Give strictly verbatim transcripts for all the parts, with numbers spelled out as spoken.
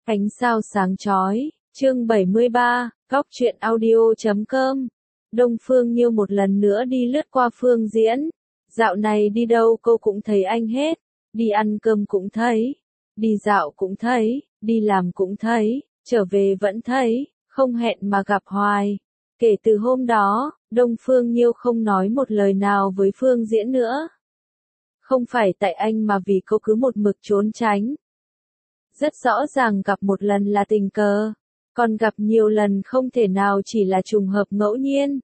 Ánh sao sáng chói, chương bảy mươi ba, góc truyện audio chấm com. Đông Phương Nhiêu một lần nữa đi lướt qua Phương Diễn. Dạo này đi đâu cô cũng thấy anh hết. Đi ăn cơm cũng thấy. Đi dạo cũng thấy. Đi làm cũng thấy. Trở về vẫn thấy. Không hẹn mà gặp hoài. Kể từ hôm đó, Đông Phương Nhiêu không nói một lời nào với Phương Diễn nữa. Không phải tại anh mà vì cô cứ một mực trốn tránh. Rất rõ ràng gặp một lần là tình cờ, còn gặp nhiều lần không thể nào chỉ là trùng hợp ngẫu nhiên.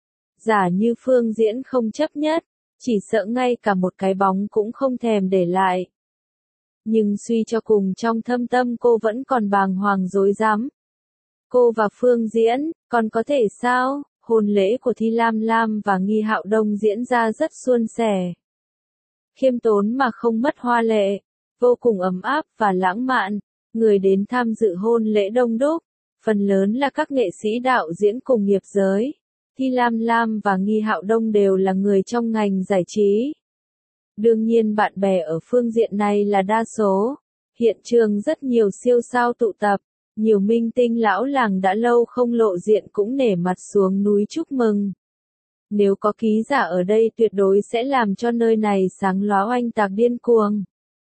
Giả như Phương Diễn không chấp nhất, chỉ sợ ngay cả một cái bóng cũng không thèm để lại. Nhưng suy cho cùng trong thâm tâm cô vẫn còn bàng hoàng rối rắm. Cô và Phương Diễn, còn có thể sao? Hôn lễ của Thi Lam Lam và Nghi Hạo Đông diễn ra rất suôn sẻ. Khiêm tốn mà không mất hoa lệ. Vô cùng ấm áp và lãng mạn, người đến tham dự hôn lễ đông đúc, phần lớn là các nghệ sĩ đạo diễn cùng nghiệp giới. Thi Lam Lam và Nghi Hạo Đông đều là người trong ngành giải trí. Đương nhiên bạn bè ở phương diện này là đa số. Hiện trường rất nhiều siêu sao tụ tập, nhiều minh tinh lão làng đã lâu không lộ diện cũng nể mặt xuống núi chúc mừng. Nếu có ký giả ở đây tuyệt đối sẽ làm cho nơi này sáng lóa oanh tạc điên cuồng.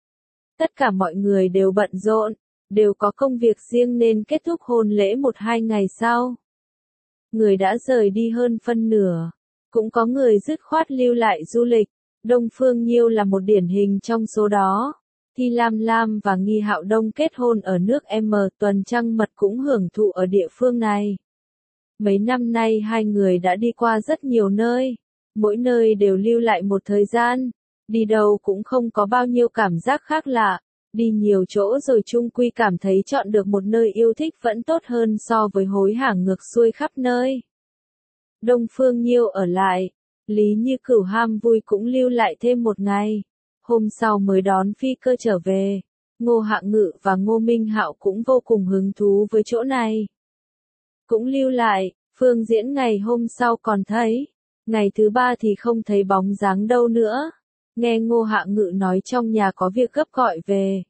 Tất cả mọi người đều bận rộn, đều có công việc riêng nên kết thúc hôn lễ một hai ngày sau. Người đã rời đi hơn phân nửa, cũng có người dứt khoát lưu lại du lịch. Đông Phương Nhiêu là một điển hình trong số đó. Thi Lam Lam và Nghi Hạo Đông kết hôn ở nước M, tuần trăng mật cũng hưởng thụ ở địa phương này. Mấy năm nay hai người đã đi qua rất nhiều nơi, mỗi nơi đều lưu lại một thời gian. Đi đâu cũng không có bao nhiêu cảm giác khác lạ, đi nhiều chỗ rồi chung quy cảm thấy chọn được một nơi yêu thích vẫn tốt hơn so với hối hả ngược xuôi khắp nơi. Đông Phương Nhiêu ở lại, Lý Như Cửu ham vui cũng lưu lại thêm một ngày, hôm sau mới đón phi cơ trở về. Ngô Hạ Ngự và Ngô Minh Hạo cũng vô cùng hứng thú với chỗ này. Cũng lưu lại, Phương Diễn ngày hôm sau còn thấy, ngày thứ ba thì không thấy bóng dáng đâu nữa. Nghe Ngô Hạ Ngự nói trong nhà có việc gấp gọi về.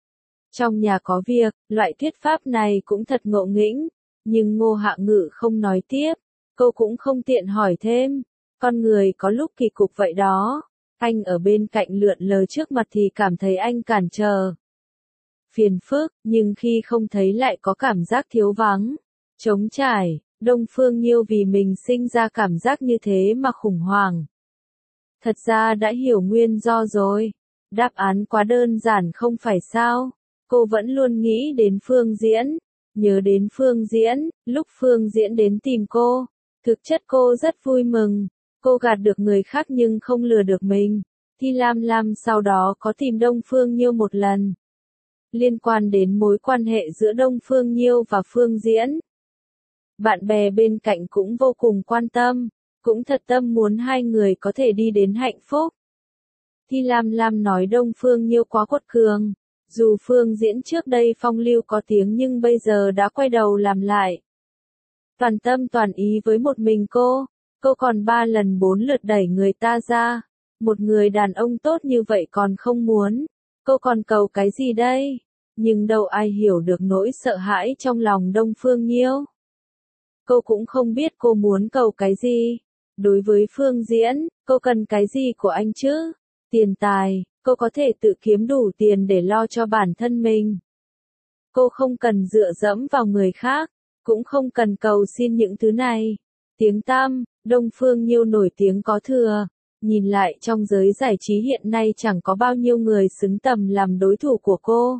Trong nhà có việc, loại thuyết pháp này cũng thật ngộ nghĩnh, nhưng Ngô Hạ Ngự không nói tiếp, cô cũng không tiện hỏi thêm. Con người có lúc kỳ cục vậy đó, anh ở bên cạnh lượn lờ trước mặt thì cảm thấy anh cản trở, phiền phức, nhưng khi không thấy lại có cảm giác thiếu vắng, trống trải. Đông Phương Nhiêu vì mình sinh ra cảm giác như thế mà khủng hoảng. Thật ra đã hiểu nguyên do rồi. Đáp án quá đơn giản không phải sao? Cô vẫn luôn nghĩ đến Phương Diễn, nhớ đến Phương Diễn, lúc Phương Diễn đến tìm cô. Thực chất cô rất vui mừng, cô gạt được người khác nhưng không lừa được mình. Thi Lam Lam sau đó có tìm Đông Phương Nhiêu một lần. Liên quan đến mối quan hệ giữa Đông Phương Nhiêu và Phương Diễn. Bạn bè bên cạnh cũng vô cùng quan tâm. Cũng thật tâm muốn hai người có thể đi đến hạnh phúc. Thi Lam Lam nói Đông Phương Nhiêu quá quật cường. Dù Phương Diễn trước đây phong lưu có tiếng nhưng bây giờ đã quay đầu làm lại. Toàn tâm toàn ý với một mình cô. Cô còn ba lần bốn lượt đẩy người ta ra. Một người đàn ông tốt như vậy còn không muốn. Cô còn cầu cái gì đây? Nhưng đâu ai hiểu được nỗi sợ hãi trong lòng Đông Phương Nhiêu. Cô cũng không biết cô muốn cầu cái gì. Đối với Phương Diễn, cô cần cái gì của anh chứ? Tiền tài, cô có thể tự kiếm đủ tiền để lo cho bản thân mình. Cô không cần dựa dẫm vào người khác, cũng không cần cầu xin những thứ này. Tiếng tăm, Đông Phương Nhiêu nổi tiếng có thừa. Nhìn lại trong giới giải trí hiện nay chẳng có bao nhiêu người xứng tầm làm đối thủ của cô.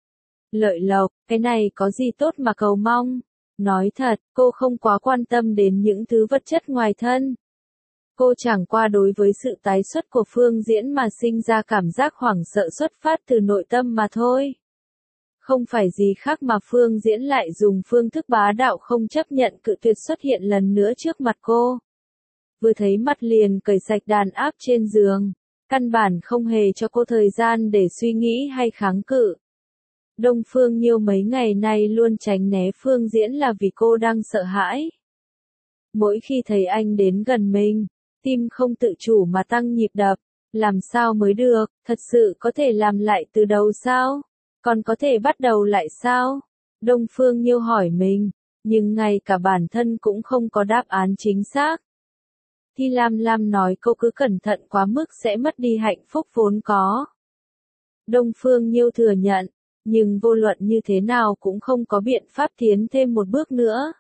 Lợi lộc, cái này có gì tốt mà cầu mong? Nói thật, cô không quá quan tâm đến những thứ vật chất ngoài thân. Cô chẳng qua đối với sự tái xuất của Phương Diễn mà sinh ra cảm giác hoảng sợ xuất phát từ nội tâm mà thôi. Không phải gì khác mà Phương Diễn lại dùng phương thức bá đạo không chấp nhận cự tuyệt xuất hiện lần nữa trước mặt cô. Vừa thấy mặt liền cởi sạch đàn áp trên giường, căn bản không hề cho cô thời gian để suy nghĩ hay kháng cự. Đông Phương Nhiêu mấy ngày nay luôn tránh né Phương Diễn là vì cô đang sợ hãi. Mỗi khi thấy anh đến gần mình, tim không tự chủ mà tăng nhịp đập. Làm sao mới được, thật sự có thể làm lại từ đầu sao? Còn có thể bắt đầu lại sao? Đông Phương Nhiêu hỏi mình, nhưng ngay cả bản thân cũng không có đáp án chính xác. Thi Lam Lam nói cô cứ cẩn thận quá mức sẽ mất đi hạnh phúc vốn có. Đông Phương Nhiêu thừa nhận, nhưng vô luận như thế nào cũng không có biện pháp tiến thêm một bước nữa.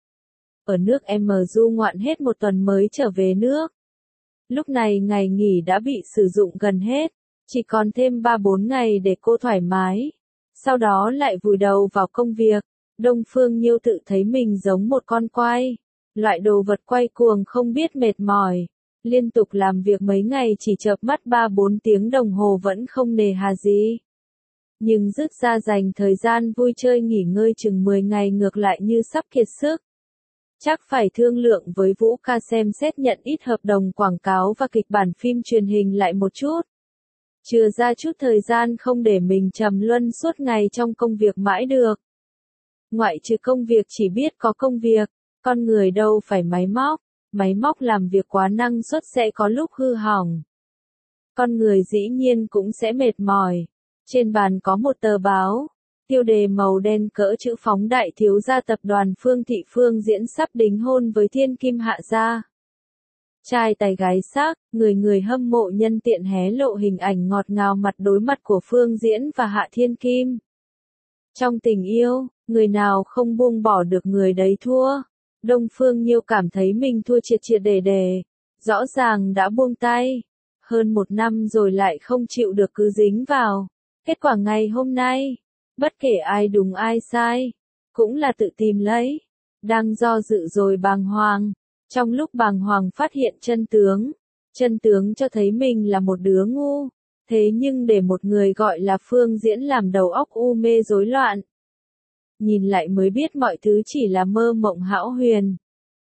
Ở nước M du ngoạn hết một tuần mới trở về nước. Lúc này ngày nghỉ đã bị sử dụng gần hết, chỉ còn thêm ba bốn ngày để cô thoải mái. Sau đó lại vùi đầu vào công việc. Đông Phương Nhiêu tự thấy mình giống một con quay. Loại đồ vật quay cuồng không biết mệt mỏi. Liên tục làm việc mấy ngày chỉ chợp mắt ba bốn tiếng đồng hồ vẫn không nề hà gì. Nhưng dứt ra dành thời gian vui chơi nghỉ ngơi chừng mười ngày ngược lại như sắp kiệt sức. Chắc phải thương lượng với Vũ Ca xem xét nhận ít hợp đồng quảng cáo và kịch bản phim truyền hình lại một chút. Chừa ra chút thời gian không để mình trầm luân suốt ngày trong công việc mãi được. Ngoại trừ công việc chỉ biết có công việc, con người đâu phải máy móc, máy móc làm việc quá năng suất sẽ có lúc hư hỏng. Con người dĩ nhiên cũng sẽ mệt mỏi. Trên bàn có một tờ báo, tiêu đề màu đen cỡ chữ phóng đại thiếu gia tập đoàn Phương Thị Phương Diễn sắp đính hôn với thiên kim hạ gia. Trai tài gái sắc, người người hâm mộ nhân tiện hé lộ hình ảnh ngọt ngào mặt đối mặt của Phương Diễn và Hạ Thiên Kim. Trong tình yêu, người nào không buông bỏ được người đấy thua. Đông Phương Nhiêu cảm thấy mình thua triệt triệt để để, rõ ràng đã buông tay. Hơn một năm rồi lại không chịu được cứ dính vào. Kết quả ngày hôm nay, bất kể ai đúng ai sai, cũng là tự tìm lấy. Đang do dự rồi bàng hoàng. Trong lúc bàng hoàng phát hiện chân tướng, chân tướng cho thấy mình là một đứa ngu, thế nhưng để một người gọi là Phương Diễn làm đầu óc u mê rối loạn. Nhìn lại mới biết mọi thứ chỉ là mơ mộng hão huyền.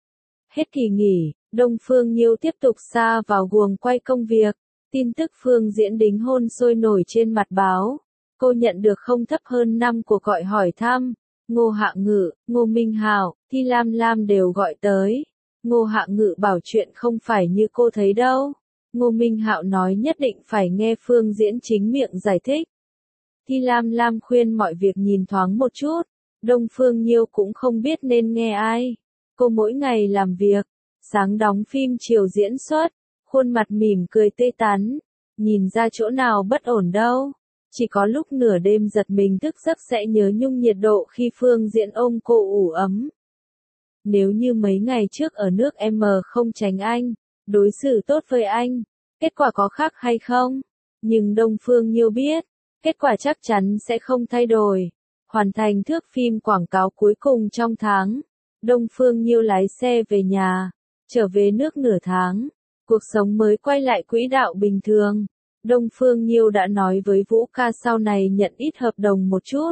Hết kỳ nghỉ, Đông Phương Nhiêu tiếp tục sa vào guồng quay công việc, tin tức Phương Diễn đính hôn sôi nổi trên mặt báo. Cô nhận được không thấp hơn năm cuộc gọi hỏi thăm, Ngô Hạng Ngự, Ngô Minh Hạo, Thi Lam Lam đều gọi tới. Ngô Hạng Ngự bảo chuyện không phải như cô thấy đâu. Ngô Minh Hạo nói nhất định phải nghe Phương Diễn chính miệng giải thích. Thi Lam Lam khuyên mọi việc nhìn thoáng một chút. Đông Phương Nhiêu cũng không biết nên nghe ai. Cô mỗi ngày làm việc, sáng đóng phim chiều diễn xuất, khuôn mặt mỉm cười tươi tắn, nhìn ra chỗ nào bất ổn đâu. Chỉ có lúc nửa đêm giật mình thức giấc sẽ nhớ nhung nhiệt độ khi Phương Diễn ôm cô ủ ấm. Nếu như mấy ngày trước ở nước M không tránh anh, đối xử tốt với anh, kết quả có khác hay không? Nhưng Đông Phương Nhiêu biết, kết quả chắc chắn sẽ không thay đổi. Hoàn thành thước phim quảng cáo cuối cùng trong tháng, Đông Phương Nhiêu lái xe về nhà, trở về nước nửa tháng, cuộc sống mới quay lại quỹ đạo bình thường. Đông Phương Nhiêu đã nói với Vũ Ca sau này nhận ít hợp đồng một chút.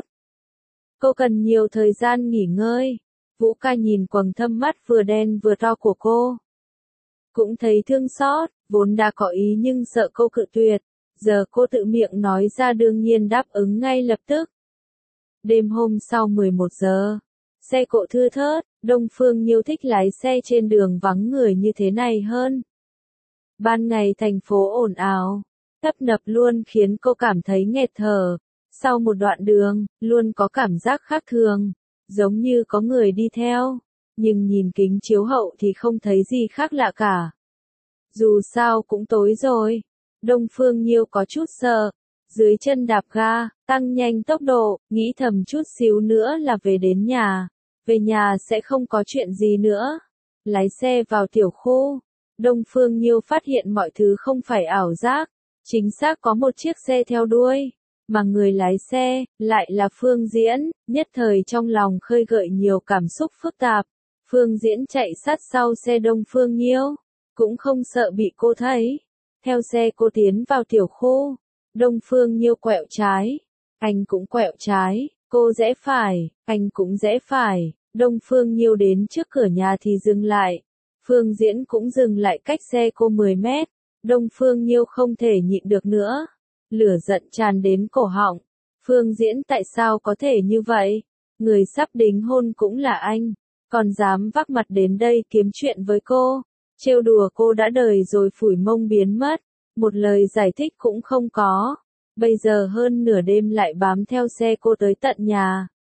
Cô cần nhiều thời gian nghỉ ngơi. Vũ Ca nhìn quầng thâm mắt vừa đen vừa to của cô. Cũng thấy thương xót, vốn đã có ý nhưng sợ cô cự tuyệt. Giờ cô tự miệng nói ra đương nhiên đáp ứng ngay lập tức. Đêm hôm sau mười một giờ, xe cộ thưa thớt, Đông Phương Nhiêu thích lái xe trên đường vắng người như thế này hơn. Ban ngày thành phố ồn ào, tấp nập luôn khiến cô cảm thấy nghẹt thở. Sau một đoạn đường, luôn có cảm giác khác thường, giống như có người đi theo, nhưng nhìn kính chiếu hậu thì không thấy gì khác lạ cả. Dù sao cũng tối rồi, Đông Phương Nhiêu có chút sợ, dưới chân đạp ga, tăng nhanh tốc độ, nghĩ thầm chút xíu nữa là về đến nhà, về nhà sẽ không có chuyện gì nữa. Lái xe vào tiểu khu, Đông Phương Nhiêu phát hiện mọi thứ không phải ảo giác, chính xác có một chiếc xe theo đuôi. Mà người lái xe, lại là Phương Diễn, nhất thời trong lòng khơi gợi nhiều cảm xúc phức tạp. Phương Diễn chạy sát sau xe Đông Phương Nhiêu, cũng không sợ bị cô thấy. Theo xe cô tiến vào tiểu khu, Đông Phương Nhiêu quẹo trái, anh cũng quẹo trái, cô rẽ phải, anh cũng rẽ phải. Đông Phương Nhiêu đến trước cửa nhà thì dừng lại. Phương Diễn cũng dừng lại cách xe cô mười mét. Đông Phương Nhiêu không thể nhịn được nữa. Lửa giận tràn đến cổ họng. Phương Diễn tại sao có thể như vậy? Người sắp đính hôn cũng là anh, còn dám vác mặt đến đây kiếm chuyện với cô. Trêu đùa cô đã đời rồi phủi mông biến mất. Một lời giải thích cũng không có. Bây giờ hơn nửa đêm lại bám theo xe cô tới tận nhà.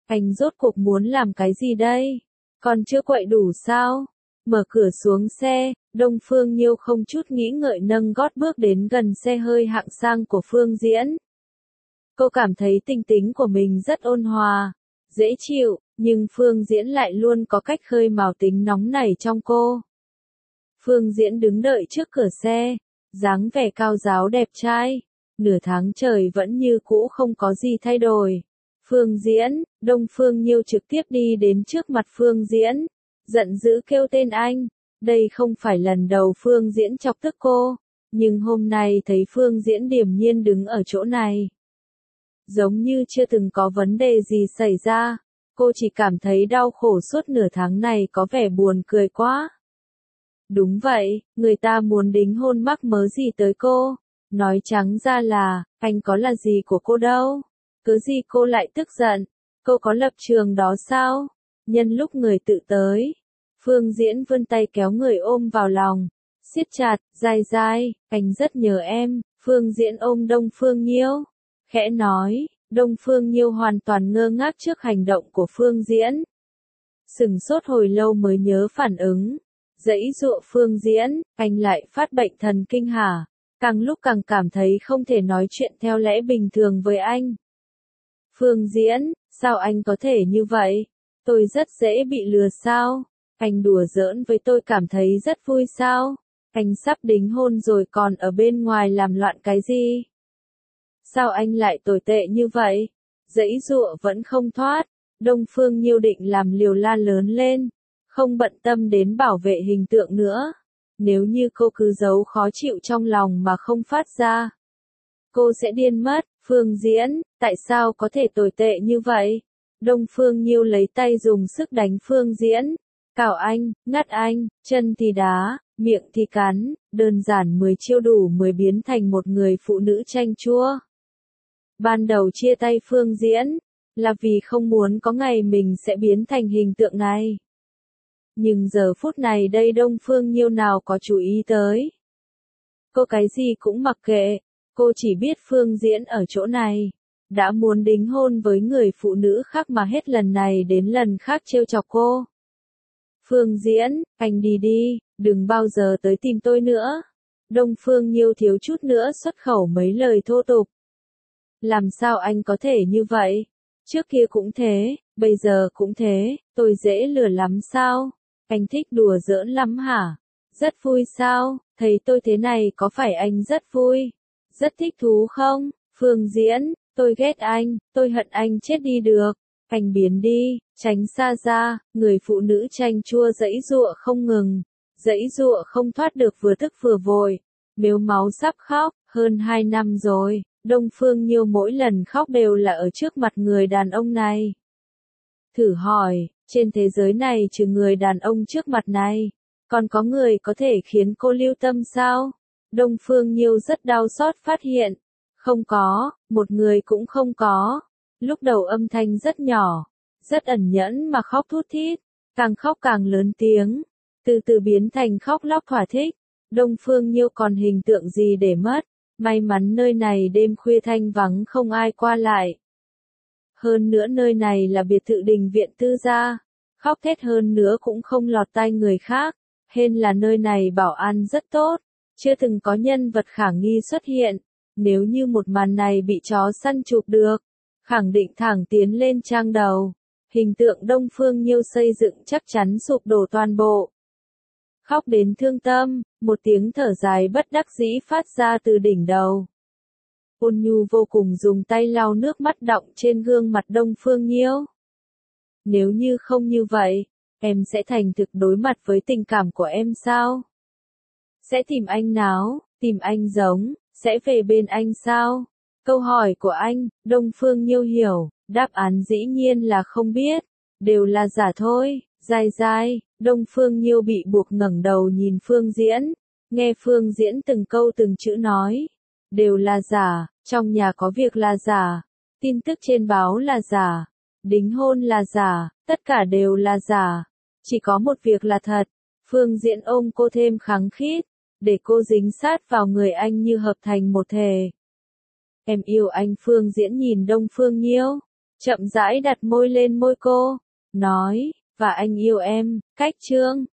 Anh rốt cuộc muốn làm cái gì đây? Còn chưa quậy đủ sao? Mở cửa xuống xe, Đông Phương Nhiêu không chút nghĩ ngợi nâng gót bước đến gần xe hơi hạng sang của Phương Diễn. Cô cảm thấy tính tính của mình rất ôn hòa, dễ chịu, nhưng Phương Diễn lại luôn có cách khơi mào tính nóng nảy trong cô. Phương Diễn đứng đợi trước cửa xe, dáng vẻ cao ráo đẹp trai, nửa tháng trời vẫn như cũ không có gì thay đổi. Phương Diễn, Đông Phương Nhiêu trực tiếp đi đến trước mặt Phương Diễn, giận dữ kêu tên anh. Đây không phải lần đầu Phương Diễn chọc tức cô, nhưng hôm nay thấy Phương Diễn điềm nhiên đứng ở chỗ này, giống như chưa từng có vấn đề gì xảy ra, cô chỉ cảm thấy đau khổ suốt nửa tháng này có vẻ buồn cười quá. Đúng vậy, người ta muốn đính hôn mắc mớ gì tới cô, nói trắng ra là, anh có là gì của cô đâu, cứ gì cô lại tức giận, cô có lập trường đó sao? Nhân lúc người tự tới, Phương Diễn vươn tay kéo người ôm vào lòng, siết chặt, dai dai, anh rất nhớ em. Phương Diễn ôm Đông Phương Nhiêu, khẽ nói. Đông Phương Nhiêu hoàn toàn ngơ ngác trước hành động của Phương Diễn, sửng sốt hồi lâu mới nhớ phản ứng, giãy giụa Phương Diễn, anh lại phát bệnh thần kinh hả? Càng lúc càng cảm thấy không thể nói chuyện theo lẽ bình thường với anh. Phương Diễn, sao anh có thể như vậy? Tôi rất dễ bị lừa sao? Anh đùa giỡn với tôi cảm thấy rất vui sao? Anh sắp đính hôn rồi còn ở bên ngoài làm loạn cái gì? Sao anh lại tồi tệ như vậy? Giãy giụa vẫn không thoát. Đông Phương Nhiêu định làm liều la lớn lên, không bận tâm đến bảo vệ hình tượng nữa. Nếu như cô cứ giấu khó chịu trong lòng mà không phát ra, cô sẽ điên mất. Phương Diễn, tại sao có thể tồi tệ như vậy? Đông Phương Nhiêu lấy tay dùng sức đánh Phương Diễn, cào anh, ngắt anh, chân thì đá, miệng thì cắn, đơn giản mười chiêu đủ mười biến thành một người phụ nữ chanh chua. Ban đầu chia tay Phương Diễn, là vì không muốn có ngày mình sẽ biến thành hình tượng này. Nhưng giờ phút này đây Đông Phương Nhiêu nào có chú ý tới. Cô cái gì cũng mặc kệ, cô chỉ biết Phương Diễn ở chỗ này, đã muốn đính hôn với người phụ nữ khác mà hết lần này đến lần khác trêu chọc cô. Phương Diễn, anh đi đi, đừng bao giờ tới tìm tôi nữa. Đông Phương Nhiêu thiếu chút nữa xuất khẩu mấy lời thô tục. Làm sao anh có thể như vậy? Trước kia cũng thế, bây giờ cũng thế, tôi dễ lừa lắm sao? Anh thích đùa giỡn lắm hả? Rất vui sao? Thấy tôi thế này có phải anh rất vui? Rất thích thú không? Phương Diễn, tôi ghét anh, tôi hận anh chết đi được. Anh biến đi, tránh xa ra. Người phụ nữ chanh chua giãy giụa không ngừng, giãy giụa không thoát được, vừa tức vừa vội, mếu máu sắp khóc. Hơn hai năm rồi, Đông Phương Nhiêu mỗi lần khóc đều là ở trước mặt người đàn ông này. Thử hỏi, trên thế giới này trừ người đàn ông trước mặt này, còn có người có thể khiến cô lưu tâm sao? Đông Phương Nhiêu rất đau xót phát hiện, không có, một người cũng không có. Lúc đầu âm thanh rất nhỏ, rất ẩn nhẫn mà khóc thút thít, càng khóc càng lớn tiếng, từ từ biến thành khóc lóc thỏa thích. Đông Phương Nhiêu còn hình tượng gì để mất? May mắn nơi này đêm khuya thanh vắng không ai qua lại. Hơn nữa nơi này là biệt thự đình viện tư gia, khóc thét hơn nữa cũng không lọt tai người khác. Hên là nơi này bảo an rất tốt, chưa từng có nhân vật khả nghi xuất hiện. Nếu như một màn này bị chó săn chụp được, khẳng định thẳng tiến lên trang đầu. Hình tượng Đông Phương Nhiêu xây dựng chắc chắn sụp đổ toàn bộ. Khóc đến thương tâm, một tiếng thở dài bất đắc dĩ phát ra từ đỉnh đầu. Ôn Nhu vô cùng dùng tay lau nước mắt đọng trên gương mặt Đông Phương Nhiêu. Nếu như không như vậy, em sẽ thành thực đối mặt với tình cảm của em sao? Sẽ tìm anh nào, tìm anh giống, sẽ về bên anh sao? Câu hỏi của anh, Đông Phương Nhiêu hiểu, đáp án dĩ nhiên là không biết, đều là giả thôi. Dai dai, Đông Phương Nhiêu bị buộc ngẩng đầu nhìn Phương Diễn, nghe Phương Diễn từng câu từng chữ nói, đều là giả, trong nhà có việc là giả, tin tức trên báo là giả, đính hôn là giả, tất cả đều là giả, chỉ có một việc là thật. Phương Diễn ôm cô thêm khăng khít, để cô dính sát vào người anh như hợp thành một thể. Em yêu anh. Phương Diễn nhìn Đông Phương Nhiêu, chậm rãi đặt môi lên môi cô, nói, và anh yêu em, cách chương.